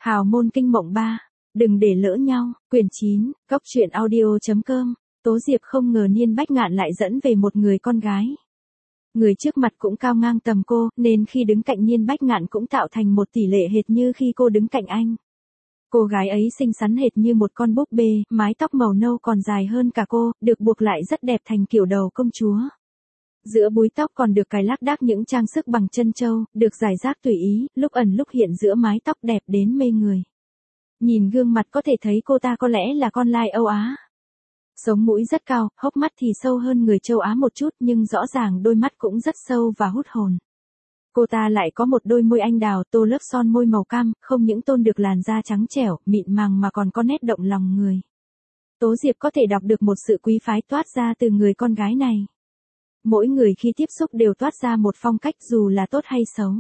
Hào môn kinh mộng 3. Đừng để lỡ nhau. Quyển 9. Cốc truyện audio.com. Tố Diệp không ngờ Niên Bách Ngạn lại dẫn về một người con gái. Người trước mặt cũng cao ngang tầm cô, nên khi đứng cạnh Niên Bách Ngạn cũng tạo thành một tỷ lệ hệt như khi cô đứng cạnh anh. Cô gái ấy xinh xắn hệt như một con búp bê, mái tóc màu nâu còn dài hơn cả cô, được buộc lại rất đẹp thành kiểu đầu công chúa. Giữa búi tóc còn được cài lác đác những trang sức bằng trân châu, được rải rác tùy ý, lúc ẩn lúc hiện giữa mái tóc đẹp đến mê người. Nhìn gương mặt có thể thấy cô ta có lẽ là con lai Âu Á. Sống mũi rất cao, hốc mắt thì sâu hơn người châu Á một chút nhưng rõ ràng đôi mắt cũng rất sâu và hút hồn. Cô ta lại có một đôi môi anh đào tô lớp son môi màu cam, không những tôn được làn da trắng trẻo, mịn màng mà còn có nét động lòng người. Tố Diệp có thể đọc được một sự quý phái toát ra từ người con gái này. Mỗi người khi tiếp xúc đều toát ra một phong cách dù là tốt hay xấu.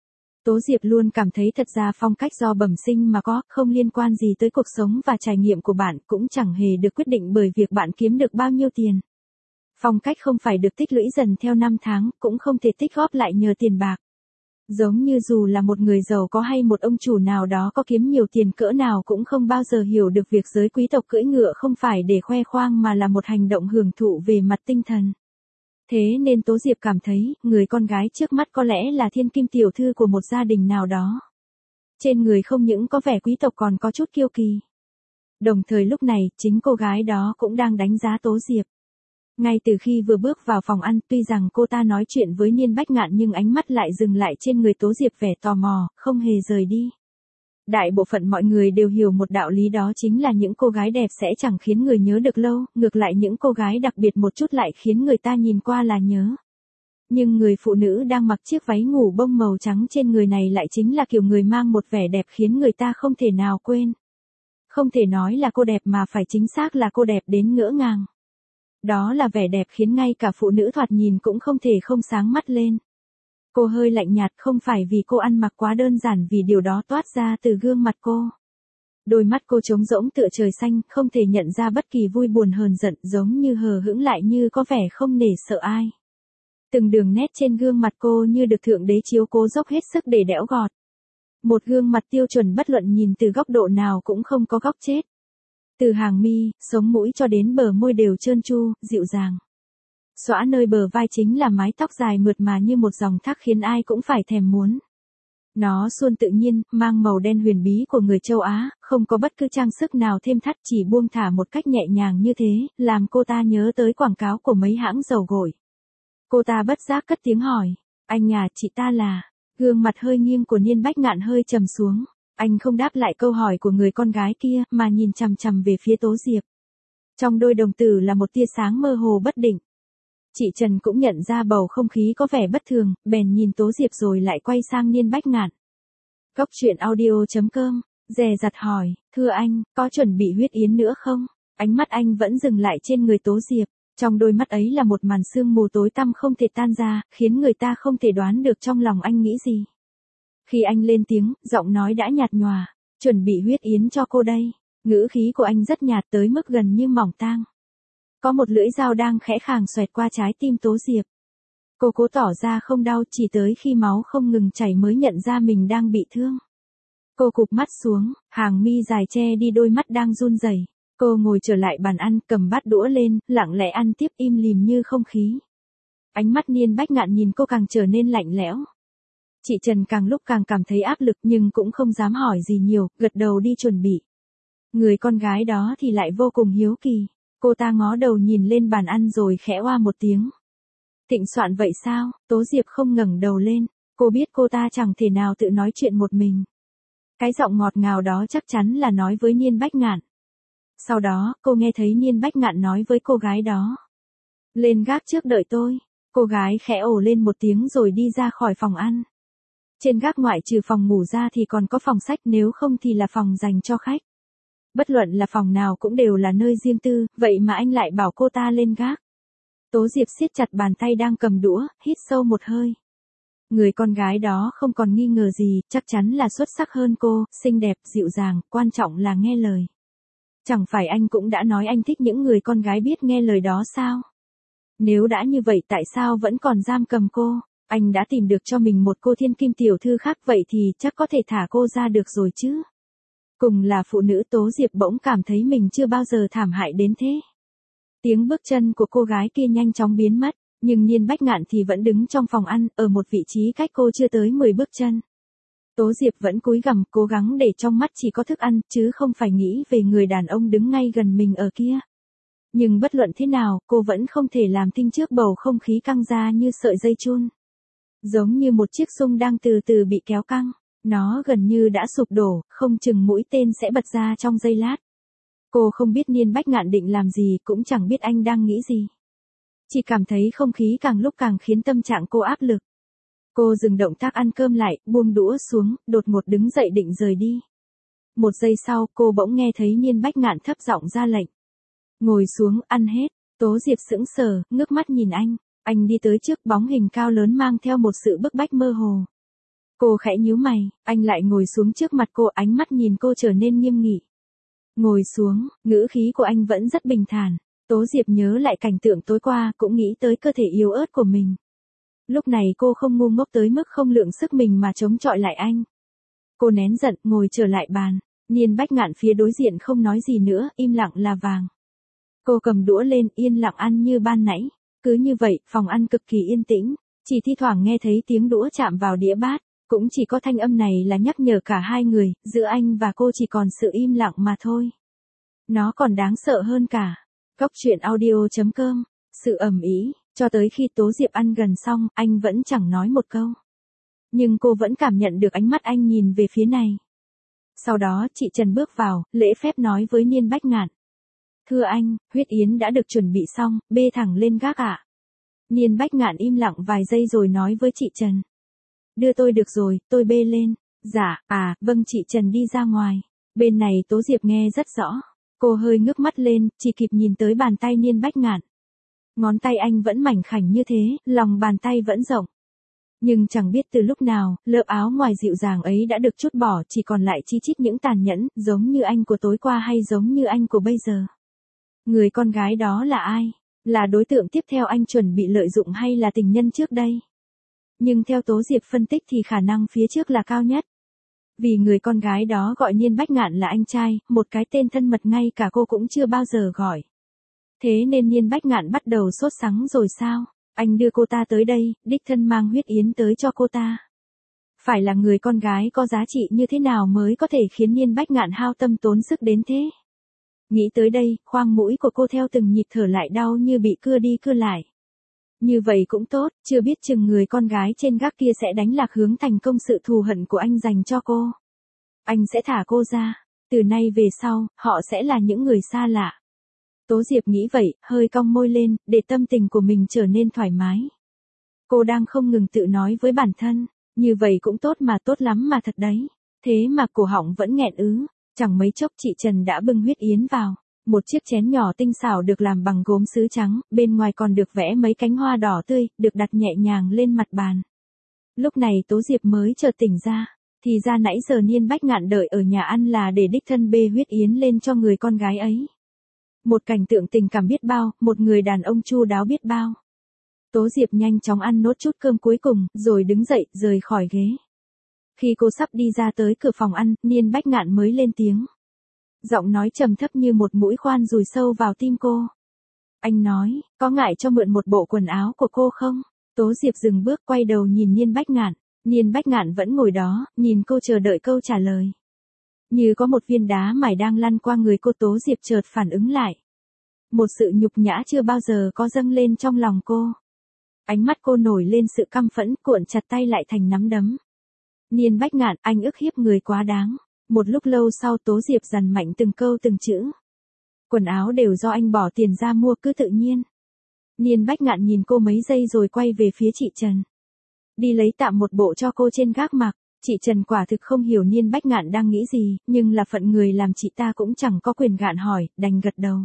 Tố Diệp luôn cảm thấy thật ra phong cách do bẩm sinh mà có, không liên quan gì tới cuộc sống và trải nghiệm của bạn, cũng chẳng hề được quyết định bởi việc bạn kiếm được bao nhiêu tiền. Phong cách không phải được tích lũy dần theo năm tháng, cũng không thể tích góp lại nhờ tiền bạc. Giống như dù là một người giàu có hay một ông chủ nào đó có kiếm nhiều tiền cỡ nào cũng không bao giờ hiểu được việc giới quý tộc cưỡi ngựa không phải để khoe khoang mà là một hành động hưởng thụ về mặt tinh thần. Thế nên Tố Diệp cảm thấy, người con gái trước mắt có lẽ là thiên kim tiểu thư của một gia đình nào đó. Trên người không những có vẻ quý tộc còn có chút kiêu kỳ. Đồng thời lúc này, chính cô gái đó cũng đang đánh giá Tố Diệp. Ngay từ khi vừa bước vào phòng ăn, tuy rằng cô ta nói chuyện với Niên Bách Ngạn nhưng ánh mắt lại dừng lại trên người Tố Diệp vẻ tò mò, không hề rời đi. Đại bộ phận mọi người đều hiểu một đạo lý, đó chính là những cô gái đẹp sẽ chẳng khiến người nhớ được lâu, ngược lại những cô gái đặc biệt một chút lại khiến người ta nhìn qua là nhớ. Nhưng người phụ nữ đang mặc chiếc váy ngủ bông màu trắng trên người này lại chính là kiểu người mang một vẻ đẹp khiến người ta không thể nào quên. Không thể nói là cô đẹp mà phải chính xác là cô đẹp đến ngỡ ngàng. Đó là vẻ đẹp khiến ngay cả phụ nữ thoạt nhìn cũng không thể không sáng mắt lên. Cô hơi lạnh nhạt không phải vì cô ăn mặc quá đơn giản, vì điều đó toát ra từ gương mặt cô. Đôi mắt cô trống rỗng tựa trời xanh, không thể nhận ra bất kỳ vui buồn hờn giận, giống như hờ hững lại như có vẻ không nể sợ ai. Từng đường nét trên gương mặt cô như được Thượng Đế chiếu cố dốc hết sức để đẽo gọt. Một gương mặt tiêu chuẩn bất luận nhìn từ góc độ nào cũng không có góc chết. Từ hàng mi, sống mũi cho đến bờ môi đều trơn tru, dịu dàng. Xõa nơi bờ vai chính là mái tóc dài mượt mà như một dòng thác khiến ai cũng phải thèm muốn. Nó suôn tự nhiên, mang màu đen huyền bí của người châu Á, không có bất cứ trang sức nào thêm thắt, chỉ buông thả một cách nhẹ nhàng như thế, làm cô ta nhớ tới quảng cáo của mấy hãng dầu gội. Cô ta bất giác cất tiếng hỏi, anh à, chị ta là... Gương mặt hơi nghiêng của Niên Bách Ngạn hơi trầm xuống. Anh không đáp lại câu hỏi của người con gái kia, mà nhìn chằm chằm về phía Tố Diệp. Trong đôi đồng tử là một tia sáng mơ hồ bất định. Chị Trần cũng nhận ra bầu không khí có vẻ bất thường, bèn nhìn Tố Diệp rồi lại quay sang Niên Bách Ngạn. Cốc truyện audio.com, dè dặt hỏi, thưa anh, có chuẩn bị huyết yến nữa không? Ánh mắt anh vẫn dừng lại trên người Tố Diệp. Trong đôi mắt ấy là một màn sương mù tối tăm không thể tan ra, khiến người ta không thể đoán được trong lòng anh nghĩ gì. Khi anh lên tiếng, giọng nói đã nhạt nhòa, chuẩn bị huyết yến cho cô đây. Ngữ khí của anh rất nhạt tới mức gần như mỏng tang. Có một lưỡi dao đang khẽ khàng xoẹt qua trái tim Tố Diệp. Cô cố tỏ ra không đau, chỉ tới khi máu không ngừng chảy mới nhận ra mình đang bị thương. Cô cụp mắt xuống, hàng mi dài che đi đôi mắt đang run rẩy. Cô ngồi trở lại bàn ăn, cầm bát đũa lên, lặng lẽ ăn tiếp im lìm như không khí. Ánh mắt Niên Bách Ngạn nhìn cô càng trở nên lạnh lẽo. Chị Trần càng lúc càng cảm thấy áp lực nhưng cũng không dám hỏi gì nhiều, gật đầu đi chuẩn bị. Người con gái đó thì lại vô cùng hiếu kỳ. Cô ta ngó đầu nhìn lên bàn ăn rồi khẽ oa một tiếng. Thịnh soạn vậy sao? Tố Diệp không ngẩng đầu lên. Cô biết cô ta chẳng thể nào tự nói chuyện một mình. Cái giọng ngọt ngào đó chắc chắn là nói với Niên Bách Ngạn. Sau đó, cô nghe thấy Niên Bách Ngạn nói với cô gái đó. Lên gác trước đợi tôi. Cô gái khẽ ồ lên một tiếng rồi đi ra khỏi phòng ăn. Trên gác ngoại trừ phòng ngủ ra thì còn có phòng sách, nếu không thì là phòng dành cho khách. Bất luận là phòng nào cũng đều là nơi riêng tư, vậy mà anh lại bảo cô ta lên gác. Tố Diệp siết chặt bàn tay đang cầm đũa, hít sâu một hơi. Người con gái đó không còn nghi ngờ gì, chắc chắn là xuất sắc hơn cô, xinh đẹp, dịu dàng, quan trọng là nghe lời. Chẳng phải anh cũng đã nói anh thích những người con gái biết nghe lời đó sao? Nếu đã như vậy tại sao vẫn còn giam cầm cô? Anh đã tìm được cho mình một cô thiên kim tiểu thư khác, vậy thì chắc có thể thả cô ra được rồi chứ? Cùng là phụ nữ Tố Diệp bỗng cảm thấy mình chưa bao giờ thảm hại đến thế. Tiếng bước chân của cô gái kia nhanh chóng biến mất, nhưng Niên Bách Ngạn thì vẫn đứng trong phòng ăn, ở một vị trí cách cô chưa tới 10 bước chân. Tố Diệp vẫn cúi gằm, cố gắng để trong mắt chỉ có thức ăn, chứ không phải nghĩ về người đàn ông đứng ngay gần mình ở kia. Nhưng bất luận thế nào, cô vẫn không thể làm thinh trước bầu không khí căng ra như sợi dây chun. Giống như một chiếc xung đang từ từ bị kéo căng, nó gần như đã sụp đổ, không chừng mũi tên sẽ bật ra trong giây lát. Cô không biết Niên Bách Ngạn định làm gì, cũng chẳng biết anh đang nghĩ gì. Chỉ cảm thấy không khí càng lúc càng khiến tâm trạng cô áp lực. Cô dừng động tác ăn cơm lại, buông đũa xuống, đột ngột đứng dậy định rời đi. Một giây sau, cô bỗng nghe thấy Niên Bách Ngạn thấp giọng ra lệnh. Ngồi xuống, ăn hết. Tố Diệp sững sờ, ngước mắt nhìn anh. Anh đi tới trước, bóng hình cao lớn mang theo một sự bức bách mơ hồ. Cô khẽ nhíu mày, anh lại ngồi xuống trước mặt cô, ánh mắt nhìn cô trở nên nghiêm nghị. Ngồi xuống, ngữ khí của anh vẫn rất bình thản. Tố Diệp nhớ lại cảnh tượng tối qua, cũng nghĩ tới cơ thể yếu ớt của mình. Lúc này cô không ngu ngốc tới mức không lượng sức mình mà chống chọi lại anh. Cô nén giận, ngồi trở lại bàn. Niên Bách Ngạn phía đối diện không nói gì nữa, im lặng là vàng. Cô cầm đũa lên, yên lặng ăn như ban nãy. Cứ như vậy, phòng ăn cực kỳ yên tĩnh. Chỉ thi thoảng nghe thấy tiếng đũa chạm vào đĩa bát. Cũng chỉ có thanh âm này là nhắc nhở cả hai người, giữa anh và cô chỉ còn sự im lặng mà thôi. Nó còn đáng sợ hơn cả. Cốc truyện audio.com. Sự ầm ĩ, cho tới khi Tố Diệp ăn gần xong, anh vẫn chẳng nói một câu. Nhưng cô vẫn cảm nhận được ánh mắt anh nhìn về phía này. Sau đó, chị Trần bước vào, lễ phép nói với Niên Bách Ngạn. Thưa anh, huyết yến đã được chuẩn bị xong, bê thẳng lên gác ạ. Niên Bách Ngạn im lặng vài giây rồi nói với chị Trần. Đưa tôi được rồi, tôi bê lên. Dạ, vâng, chị Trần đi ra ngoài. Bên này Tố Diệp nghe rất rõ. Cô hơi ngước mắt lên, chỉ kịp nhìn tới bàn tay Niên Bách Ngạn. Ngón tay anh vẫn mảnh khảnh như thế, lòng bàn tay vẫn rộng. Nhưng chẳng biết từ lúc nào, lớp áo ngoài dịu dàng ấy đã được trút bỏ, chỉ còn lại chi chít những tàn nhẫn, giống như anh của tối qua hay giống như anh của bây giờ. Người con gái đó là ai? Là đối tượng tiếp theo anh chuẩn bị lợi dụng hay là tình nhân trước đây? Nhưng theo Tố Diệp phân tích thì khả năng phía trước là cao nhất. Vì người con gái đó gọi Niên Bách Ngạn là anh trai, một cái tên thân mật ngay cả cô cũng chưa bao giờ gọi. Thế nên Niên Bách Ngạn bắt đầu sốt sắng rồi sao? Anh đưa cô ta tới đây, đích thân mang huyết yến tới cho cô ta. Phải là người con gái có giá trị như thế nào mới có thể khiến Niên Bách Ngạn hao tâm tốn sức đến thế? Nghĩ tới đây, khoang mũi của cô theo từng nhịp thở lại đau như bị cưa đi cưa lại. Như vậy cũng tốt, chưa biết chừng người con gái trên gác kia sẽ đánh lạc hướng thành công sự thù hận của anh dành cho cô. Anh sẽ thả cô ra. Từ nay về sau, họ sẽ là những người xa lạ. Tố Diệp nghĩ vậy, hơi cong môi lên, để tâm tình của mình trở nên thoải mái. Cô đang không ngừng tự nói với bản thân, như vậy cũng tốt mà, tốt lắm mà thật đấy. Thế mà cổ họng vẫn nghẹn ứ, chẳng mấy chốc chị Trần đã bưng huyết yến vào. Một chiếc chén nhỏ tinh xảo được làm bằng gốm sứ trắng, bên ngoài còn được vẽ mấy cánh hoa đỏ tươi, được đặt nhẹ nhàng lên mặt bàn. Lúc này Tố Diệp mới chợt tỉnh ra, thì ra nãy giờ Niên Bách Ngạn đợi ở nhà ăn là để đích thân bê huyết yến lên cho người con gái ấy. Một cảnh tượng tình cảm biết bao, một người đàn ông chu đáo biết bao. Tố Diệp nhanh chóng ăn nốt chút cơm cuối cùng, rồi đứng dậy, rời khỏi ghế. Khi cô sắp đi ra tới cửa phòng ăn, Niên Bách Ngạn mới lên tiếng. Giọng nói trầm thấp như một mũi khoan dùi sâu vào tim cô. Anh nói, có ngại cho mượn một bộ quần áo của cô không? Tố Diệp dừng bước quay đầu nhìn Niên Bách Ngạn. Niên Bách Ngạn vẫn ngồi đó, nhìn cô chờ đợi câu trả lời. Như có một viên đá mài đang lăn qua người cô, Tố Diệp chợt phản ứng lại. Một sự nhục nhã chưa bao giờ có dâng lên trong lòng cô. Ánh mắt cô nổi lên sự căm phẫn, cuộn chặt tay lại thành nắm đấm. Niên Bách Ngạn, anh ức hiếp người quá đáng. Một lúc lâu sau Tố Diệp dằn mạnh từng câu từng chữ. Quần áo đều do anh bỏ tiền ra mua, cứ tự nhiên. Niên Bách Ngạn nhìn cô mấy giây rồi quay về phía chị Trần. Đi lấy tạm một bộ cho cô trên gác mặc. Chị Trần quả thực không hiểu Niên Bách Ngạn đang nghĩ gì, nhưng là phận người làm chị ta cũng chẳng có quyền gạn hỏi, đành gật đầu.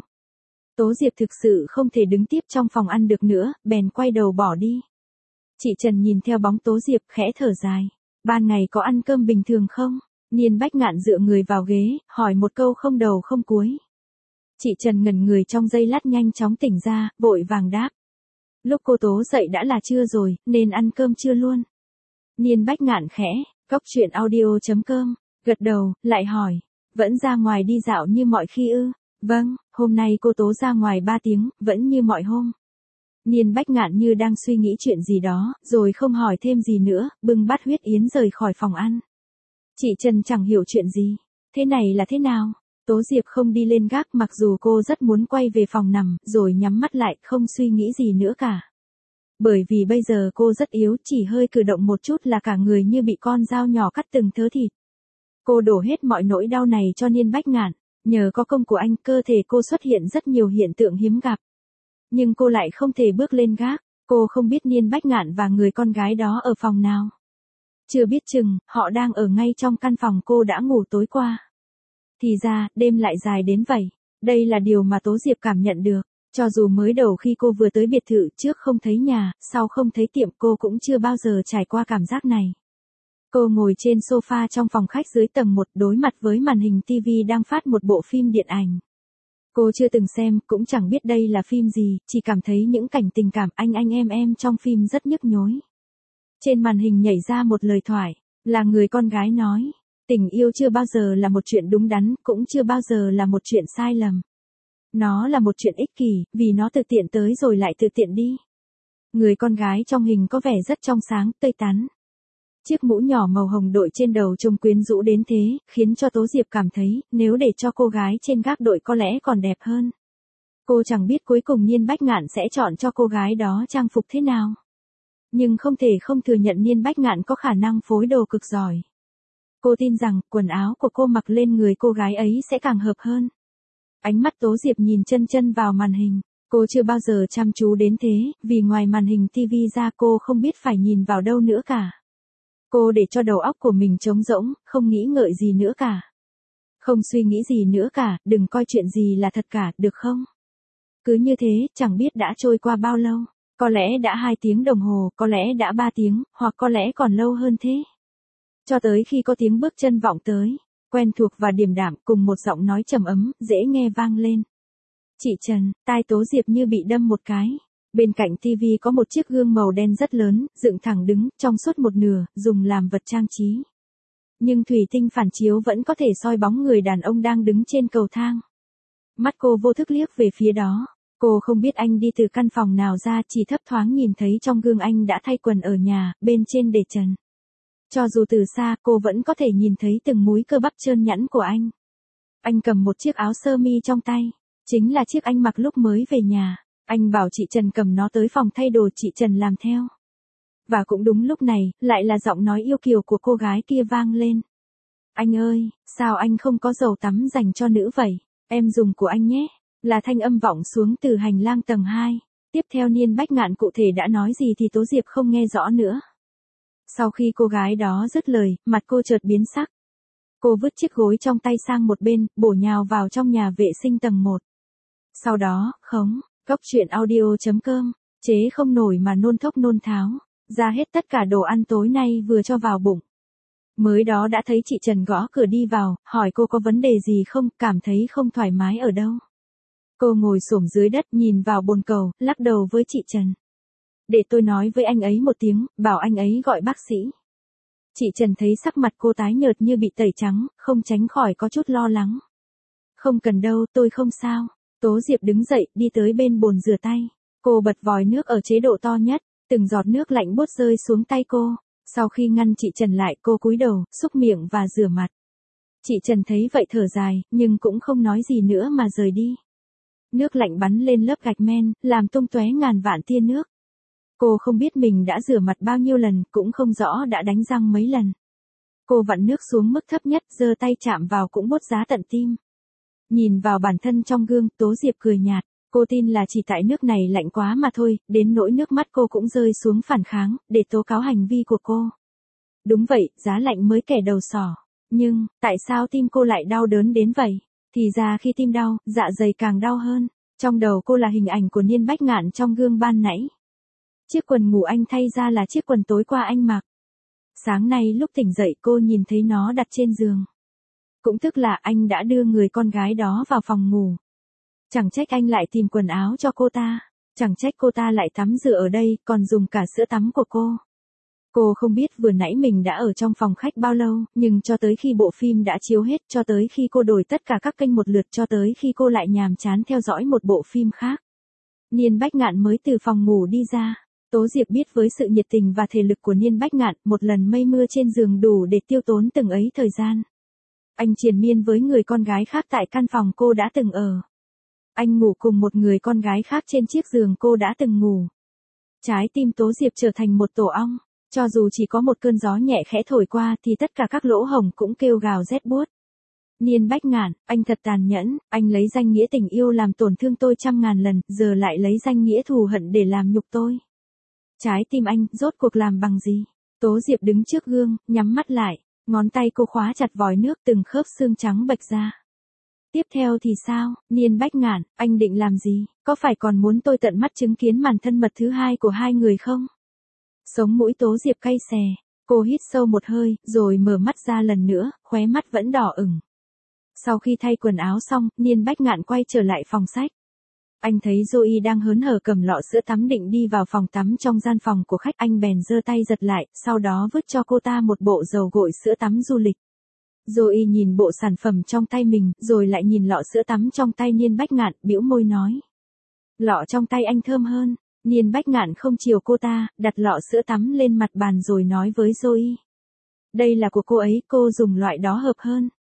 Tố Diệp thực sự không thể đứng tiếp trong phòng ăn được nữa, bèn quay đầu bỏ đi. Chị Trần nhìn theo bóng Tố Diệp khẽ thở dài. Ban ngày có ăn cơm bình thường không? Niên Bách Ngạn dựa người vào ghế, hỏi một câu không đầu không cuối. Chị Trần ngẩn người trong giây lát nhanh chóng tỉnh ra, vội vàng đáp. Lúc cô Tố dậy đã là trưa rồi, nên ăn cơm trưa luôn. Niên Bách Ngạn khẽ, cốc truyện audio.com, gật đầu, lại hỏi. Vẫn ra ngoài đi dạo như mọi khi ư? Vâng, hôm nay cô Tố ra ngoài 3 tiếng, vẫn như mọi hôm. Niên Bách Ngạn như đang suy nghĩ chuyện gì đó, rồi không hỏi thêm gì nữa, bưng bát huyết yến rời khỏi phòng ăn. Chị Trần chẳng hiểu chuyện gì. Thế này là thế nào? Tố Diệp không đi lên gác mặc dù cô rất muốn quay về phòng nằm, rồi nhắm mắt lại, không suy nghĩ gì nữa cả. Bởi vì bây giờ cô rất yếu, chỉ hơi cử động một chút là cả người như bị con dao nhỏ cắt từng thớ thịt. Cô đổ hết mọi nỗi đau này cho Niên Bách Ngạn, nhờ có công của anh, cơ thể cô xuất hiện rất nhiều hiện tượng hiếm gặp. Nhưng cô lại không thể bước lên gác, cô không biết Niên Bách Ngạn và người con gái đó ở phòng nào. Chưa biết chừng, họ đang ở ngay trong căn phòng cô đã ngủ tối qua. Thì ra, đêm lại dài đến vậy. Đây là điều mà Tố Diệp cảm nhận được. Cho dù mới đầu khi cô vừa tới biệt thự trước không thấy nhà, sau không thấy tiệm, cô cũng chưa bao giờ trải qua cảm giác này. Cô ngồi trên sofa trong phòng khách dưới tầng 1 đối mặt với màn hình TV đang phát một bộ phim điện ảnh. Cô chưa từng xem, cũng chẳng biết đây là phim gì, chỉ cảm thấy những cảnh tình cảm anh em trong phim rất nhức nhối. Trên màn hình nhảy ra một lời thoại, là người con gái nói, tình yêu chưa bao giờ là một chuyện đúng đắn, cũng chưa bao giờ là một chuyện sai lầm. Nó là một chuyện ích kỷ, vì nó tự tiện tới rồi lại tự tiện đi. Người con gái trong hình có vẻ rất trong sáng, tươi tắn. Chiếc mũ nhỏ màu hồng đội trên đầu trông quyến rũ đến thế, khiến cho Tố Diệp cảm thấy, nếu để cho cô gái trên gác đội có lẽ còn đẹp hơn. Cô chẳng biết cuối cùng Niên Bách Ngạn sẽ chọn cho cô gái đó trang phục thế nào. Nhưng không thể không thừa nhận Niên Bách Ngạn có khả năng phối đồ cực giỏi. Cô tin rằng, quần áo của cô mặc lên người cô gái ấy sẽ càng hợp hơn. Ánh mắt Tố Diệp nhìn chân chân vào màn hình. Cô chưa bao giờ chăm chú đến thế, vì ngoài màn hình TV ra cô không biết phải nhìn vào đâu nữa cả. Cô để cho đầu óc của mình trống rỗng, không nghĩ ngợi gì nữa cả. Không suy nghĩ gì nữa cả, đừng coi chuyện gì là thật cả, được không? Cứ như thế, chẳng biết đã trôi qua bao lâu. Có lẽ đã 2 tiếng đồng hồ, có lẽ đã 3 tiếng, hoặc có lẽ còn lâu hơn thế. Cho tới khi có tiếng bước chân vọng tới, quen thuộc và điềm đạm, cùng một giọng nói trầm ấm, dễ nghe vang lên. Chị Trần, tai Tố Diệp như bị đâm một cái. Bên cạnh TV có một chiếc gương màu đen rất lớn, dựng thẳng đứng, trong suốt một nửa, dùng làm vật trang trí. Nhưng thủy tinh phản chiếu vẫn có thể soi bóng người đàn ông đang đứng trên cầu thang. Mắt cô vô thức liếc về phía đó. Cô không biết anh đi từ căn phòng nào ra, chỉ thấp thoáng nhìn thấy trong gương anh đã thay quần ở nhà, bên trên để trần. Cho dù từ xa, cô vẫn có thể nhìn thấy từng múi cơ bắp trơn nhẵn của anh. Anh cầm một chiếc áo sơ mi trong tay, chính là chiếc anh mặc lúc mới về nhà. Anh bảo chị Trần cầm nó tới phòng thay đồ, chị Trần làm theo. Và cũng đúng lúc này, lại là giọng nói yêu kiều của cô gái kia vang lên. Anh ơi, sao anh không có dầu tắm dành cho nữ vậy? Em dùng của anh nhé. Là thanh âm vọng xuống từ hành lang tầng 2. Tiếp theo Niên Bách Ngạn cụ thể đã nói gì thì Tố Diệp không nghe rõ nữa. Sau khi cô gái đó dứt lời, mặt cô chợt biến sắc. Cô vứt chiếc gối trong tay sang một bên, bổ nhào vào trong nhà vệ sinh tầng 1. Sau đó, Cốc truyện audio.com, chế không nổi mà nôn thốc nôn tháo, ra hết tất cả đồ ăn tối nay vừa cho vào bụng. Mới đó đã thấy chị Trần gõ cửa đi vào, hỏi cô có vấn đề gì không, cảm thấy không thoải mái ở đâu. Cô ngồi xổm dưới đất nhìn vào bồn cầu, lắc đầu với chị Trần. Để tôi nói với anh ấy một tiếng, bảo anh ấy gọi bác sĩ. Chị Trần thấy sắc mặt cô tái nhợt như bị tẩy trắng, không tránh khỏi có chút lo lắng. Không cần đâu, tôi không sao. Tố Diệp đứng dậy, đi tới bên bồn rửa tay. Cô bật vòi nước ở chế độ to nhất, từng giọt nước lạnh buốt rơi xuống tay cô. Sau khi ngăn chị Trần lại, cô cúi đầu, xúc miệng và rửa mặt. Chị Trần thấy vậy thở dài, nhưng cũng không nói gì nữa mà rời đi. Nước lạnh bắn lên lớp gạch men, làm tung tóe ngàn vạn tia nước. Cô không biết mình đã rửa mặt bao nhiêu lần, cũng không rõ đã đánh răng mấy lần. Cô vặn nước xuống mức thấp nhất, giơ tay chạm vào cũng buốt giá tận tim. Nhìn vào bản thân trong gương, Tố Diệp cười nhạt. Cô tin là chỉ tại nước này lạnh quá mà thôi, đến nỗi nước mắt cô cũng rơi xuống phản kháng, để tố cáo hành vi của cô. Đúng vậy, giá lạnh mới kẻ đầu sỏ. Nhưng, tại sao tim cô lại đau đớn đến vậy? Thì ra khi tim đau, dạ dày càng đau hơn. Trong đầu cô là hình ảnh của Niên Bách Ngạn trong gương ban nãy. Chiếc quần ngủ anh thay ra là chiếc quần tối qua anh mặc. Sáng nay lúc tỉnh dậy cô nhìn thấy nó đặt trên giường. Cũng tức là anh đã đưa người con gái đó vào phòng ngủ. Chẳng trách anh lại tìm quần áo cho cô ta. Chẳng trách cô ta lại tắm rửa ở đây, còn dùng cả sữa tắm của cô. Cô không biết vừa nãy mình đã ở trong phòng khách bao lâu, nhưng cho tới khi bộ phim đã chiếu hết, cho tới khi cô đổi tất cả các kênh một lượt, cho tới khi cô lại nhàm chán theo dõi một bộ phim khác. Niên Bách Ngạn mới từ phòng ngủ đi ra. Tố Diệp biết với sự nhiệt tình và thể lực của Niên Bách Ngạn, một lần mây mưa trên giường đủ để tiêu tốn từng ấy thời gian. Anh triền miên với người con gái khác tại căn phòng cô đã từng ở. Anh ngủ cùng một người con gái khác trên chiếc giường cô đã từng ngủ. Trái tim Tố Diệp trở thành một tổ ong. Cho dù chỉ có một cơn gió nhẹ khẽ thổi qua thì tất cả các lỗ hổng cũng kêu gào rét buốt. Niên Bách Ngạn, anh thật tàn nhẫn, anh lấy danh nghĩa tình yêu làm tổn thương tôi 100.000 lần, giờ lại lấy danh nghĩa thù hận để làm nhục tôi. Trái tim anh, rốt cuộc làm bằng gì? Tố Diệp đứng trước gương, nhắm mắt lại, ngón tay cô khóa chặt vòi nước, từng khớp xương trắng bệch ra. Tiếp theo thì sao, Niên Bách Ngạn, anh định làm gì? Có phải còn muốn tôi tận mắt chứng kiến màn thân mật thứ hai của hai người không? Sống mũi Tố Diệp cay xè, cô hít sâu một hơi, rồi mở mắt ra lần nữa, khóe mắt vẫn đỏ ửng. Sau khi thay quần áo xong, Niên Bách Ngạn quay trở lại phòng sách. Anh thấy Zoe đang hớn hở cầm lọ sữa tắm định đi vào phòng tắm trong gian phòng của khách, anh bèn giơ tay giật lại, sau đó vứt cho cô ta một bộ dầu gội sữa tắm du lịch. Zoe nhìn bộ sản phẩm trong tay mình, rồi lại nhìn lọ sữa tắm trong tay Niên Bách Ngạn, bĩu môi nói. Lọ trong tay anh thơm hơn. Niên Bách Ngạn không chiều cô ta, đặt lọ sữa tắm lên mặt bàn rồi nói với Zoe. Đây là của cô ấy, cô dùng loại đó hợp hơn.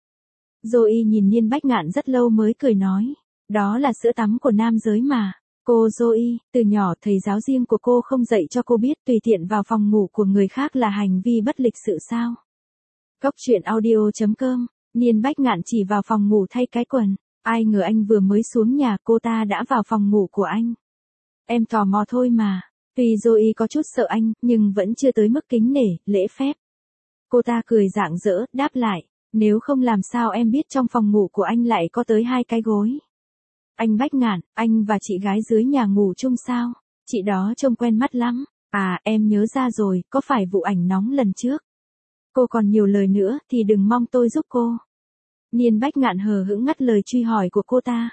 Zoe nhìn Niên Bách Ngạn rất lâu mới cười nói. Đó là sữa tắm của nam giới mà. Cô Zoe, từ nhỏ thầy giáo riêng của cô không dạy cho cô biết tùy tiện vào phòng ngủ của người khác là hành vi bất lịch sự sao? Cốc truyện audio.com, Niên Bách Ngạn chỉ vào phòng ngủ thay cái quần. Ai ngờ anh vừa mới xuống nhà cô ta đã vào phòng ngủ của anh. Em tò mò thôi mà. Tuy Zoe có chút sợ anh, nhưng vẫn chưa tới mức kính nể, lễ phép. Cô ta cười rạng rỡ, đáp lại. Nếu không làm sao em biết trong phòng ngủ của anh lại có tới 2 cái gối. Anh Bách Ngạn, anh và chị gái dưới nhà ngủ chung sao? Chị đó trông quen mắt lắm. À, em nhớ ra rồi, có phải vụ ảnh nóng lần trước? Cô còn nhiều lời nữa thì đừng mong tôi giúp cô. Niên Bách Ngạn hờ hững ngắt lời truy hỏi của cô ta.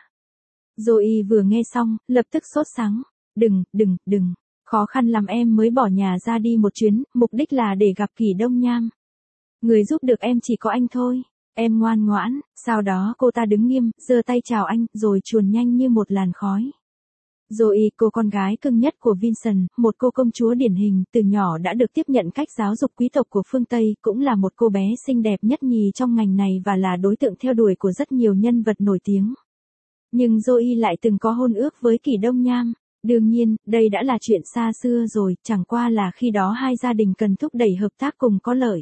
Zoe vừa nghe xong, lập tức sốt sắng. Đừng. Khó khăn lắm em mới bỏ nhà ra đi một chuyến, mục đích là để gặp Kỷ Đông Nham. Người giúp được em chỉ có anh thôi. Em ngoan ngoãn. Sau đó cô ta đứng nghiêm, giơ tay chào anh, rồi chuồn nhanh như một làn khói. Zoe, cô con gái cưng nhất của Vincent, một cô công chúa điển hình, từ nhỏ đã được tiếp nhận cách giáo dục quý tộc của phương Tây, cũng là một cô bé xinh đẹp nhất nhì trong ngành này và là đối tượng theo đuổi của rất nhiều nhân vật nổi tiếng. Nhưng Zoe lại từng có hôn ước với Kỷ Đông Nham. Đương nhiên, đây đã là chuyện xa xưa rồi, chẳng qua là khi đó hai gia đình cần thúc đẩy hợp tác cùng có lợi.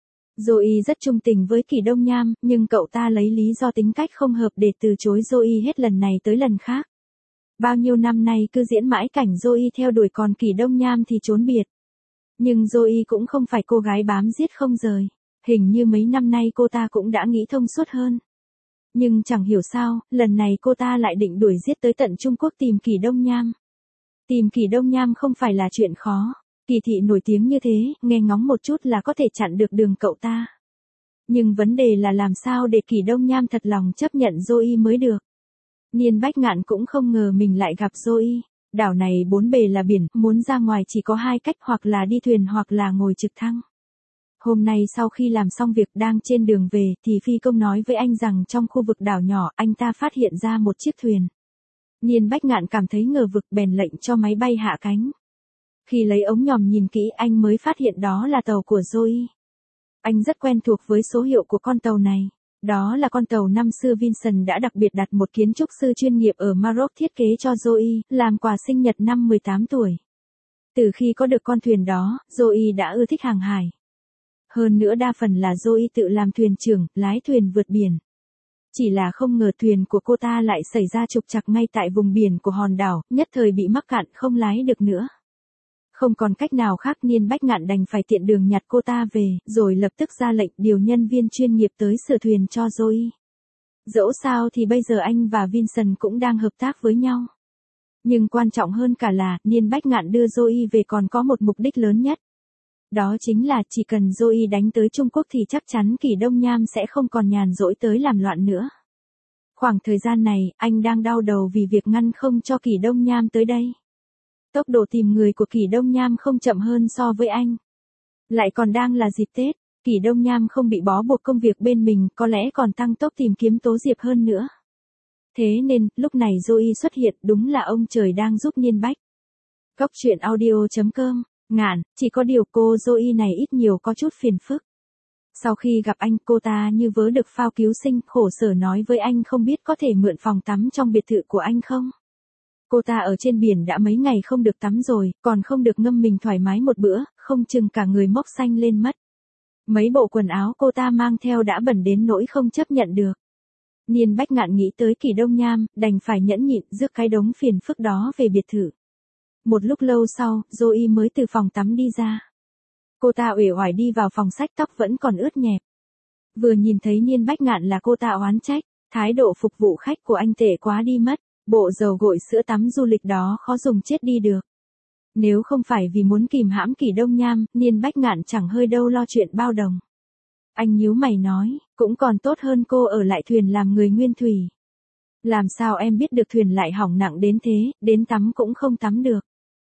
Zoe rất trung tình với Kỷ Đông Nham, nhưng cậu ta lấy lý do tính cách không hợp để từ chối Zoe hết lần này tới lần khác. Bao nhiêu năm nay cứ diễn mãi cảnh Zoe theo đuổi còn Kỷ Đông Nham thì trốn biệt. Nhưng Zoe cũng không phải cô gái bám giết không rời. Hình như mấy năm nay cô ta cũng đã nghĩ thông suốt hơn. Nhưng chẳng hiểu sao, lần này cô ta lại định đuổi giết tới tận Trung Quốc tìm Kỷ Đông Nham. Tìm Kỷ Đông Nham không phải là chuyện khó. Kỳ thị nổi tiếng như thế, nghe ngóng một chút là có thể chặn được đường cậu ta. Nhưng vấn đề là làm sao để Kỷ Đông Nham thật lòng chấp nhận Zoe mới được. Niên Bách Ngạn cũng không ngờ mình lại gặp Zoe. Đảo này bốn bề là biển, muốn ra ngoài chỉ có 2 cách, hoặc là đi thuyền hoặc là ngồi trực thăng. Hôm nay sau khi làm xong việc đang trên đường về thì phi công nói với anh rằng trong khu vực đảo nhỏ anh ta phát hiện ra một chiếc thuyền. Niên Bách Ngạn cảm thấy ngờ vực bèn lệnh cho máy bay hạ cánh. Khi lấy ống nhòm nhìn kỹ anh mới phát hiện đó là tàu của Zoe. Anh rất quen thuộc với số hiệu của con tàu này. Đó là con tàu năm xưa Vincent đã đặc biệt đặt một kiến trúc sư chuyên nghiệp ở Maroc thiết kế cho Zoe, làm quà sinh nhật năm 18 tuổi. Từ khi có được con thuyền đó, Zoe đã ưa thích hàng hải. Hơn nữa đa phần là Zoe tự làm thuyền trưởng, lái thuyền vượt biển. Chỉ là không ngờ thuyền của cô ta lại xảy ra trục trặc ngay tại vùng biển của hòn đảo, nhất thời bị mắc cạn không lái được nữa. Không còn cách nào khác, Niên Bách Ngạn đành phải tiện đường nhặt cô ta về, rồi lập tức ra lệnh điều nhân viên chuyên nghiệp tới sửa thuyền cho Zoe. Dẫu sao thì bây giờ anh và Vincent cũng đang hợp tác với nhau. Nhưng quan trọng hơn cả là, Niên Bách Ngạn đưa Zoe về còn có một mục đích lớn nhất. Đó chính là chỉ cần Zoe đánh tới Trung Quốc thì chắc chắn Kỷ Đông Nham sẽ không còn nhàn rỗi tới làm loạn nữa. Khoảng thời gian này, anh đang đau đầu vì việc ngăn không cho Kỷ Đông Nham tới đây. Tốc độ tìm người của Kỷ Đông Nham không chậm hơn so với anh. Lại còn đang là dịp Tết, Kỷ Đông Nham không bị bó buộc công việc bên mình, có lẽ còn tăng tốc tìm kiếm Tố Diệp hơn nữa. Thế nên, lúc này Zoe xuất hiện, đúng là ông trời đang giúp Niên Bách. Cốc truyện audio.com, ngạn, chỉ có điều cô Zoe này ít nhiều có chút phiền phức. Sau khi gặp anh, cô ta như vớ được phao cứu sinh, khổ sở nói với anh không biết có thể mượn phòng tắm trong biệt thự của anh không. Cô ta ở trên biển đã mấy ngày không được tắm rồi, còn không được ngâm mình thoải mái một bữa, không chừng cả người mốc xanh lên mất. Mấy bộ quần áo cô ta mang theo đã bẩn đến nỗi không chấp nhận được. Niên Bách Ngạn nghĩ tới Kỷ Đông Nham, đành phải nhẫn nhịn rước cái đống phiền phức đó về biệt thự. Một lúc lâu sau, Zoe mới từ phòng tắm đi ra. Cô ta uể oải đi vào phòng sách, tóc vẫn còn ướt nhẹp. Vừa nhìn thấy Niên Bách Ngạn là cô ta oán trách, thái độ phục vụ khách của anh tệ quá đi mất, bộ dầu gội sữa tắm du lịch đó khó dùng chết đi được. Nếu không phải vì muốn kìm hãm Kỷ Đông Nham, Niên Bách Ngạn chẳng hơi đâu lo chuyện bao đồng. Anh nhíu mày nói, cũng còn tốt hơn cô ở lại thuyền làm người nguyên thủy. Làm sao em biết được thuyền lại hỏng nặng đến thế, đến tắm cũng không tắm được.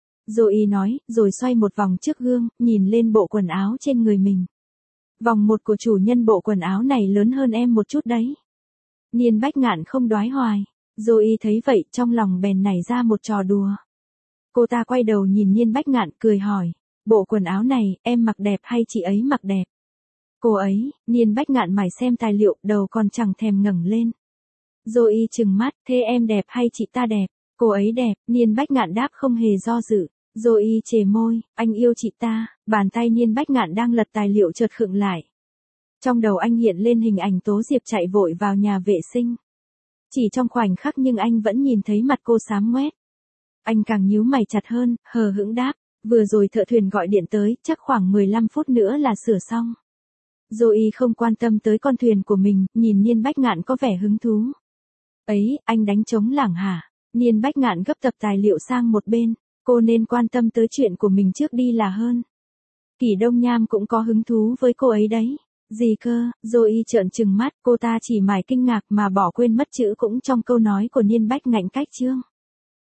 Zoe nói, rồi xoay một vòng trước gương, nhìn lên bộ quần áo trên người mình. Vòng một của chủ nhân bộ quần áo này lớn hơn em một chút đấy. Niên Bách Ngạn không đoái hoài. Zoe thấy vậy, trong lòng bèn nảy ra một trò đùa. Cô ta quay đầu nhìn Niên Bách Ngạn cười hỏi, bộ quần áo này, em mặc đẹp hay chị ấy mặc đẹp? Cô ấy, Niên Bách Ngạn mải xem tài liệu, đầu còn chẳng thèm ngẩng lên. Zoe trừng mắt, thế em đẹp hay chị ta đẹp? Cô ấy đẹp, Niên Bách Ngạn đáp không hề do dự. Zoe chề môi, anh yêu chị ta, bàn tay Niên Bách Ngạn đang lật tài liệu chợt khựng lại. Trong đầu anh hiện lên hình ảnh Tố Diệp chạy vội vào nhà vệ sinh. Chỉ trong khoảnh khắc nhưng anh vẫn nhìn thấy mặt cô xám ngoét. Anh càng nhíu mày chặt hơn, hờ hững đáp, vừa rồi thợ thuyền gọi điện tới, chắc khoảng 15 phút nữa là sửa xong. Zoe không quan tâm tới con thuyền của mình, nhìn Niên Bách Ngạn có vẻ hứng thú. Ấy, anh đánh trống lảng hả? Niên Bách Ngạn gấp tập tài liệu sang một bên, cô nên quan tâm tới chuyện của mình trước đi là hơn. Kỷ Đông Nham cũng có hứng thú với cô ấy đấy. Gì cơ? Zoe trợn trừng mắt, cô ta chỉ mải kinh ngạc mà bỏ quên mất chữ cũng trong câu nói của Niên Bách Ngạn cách chương.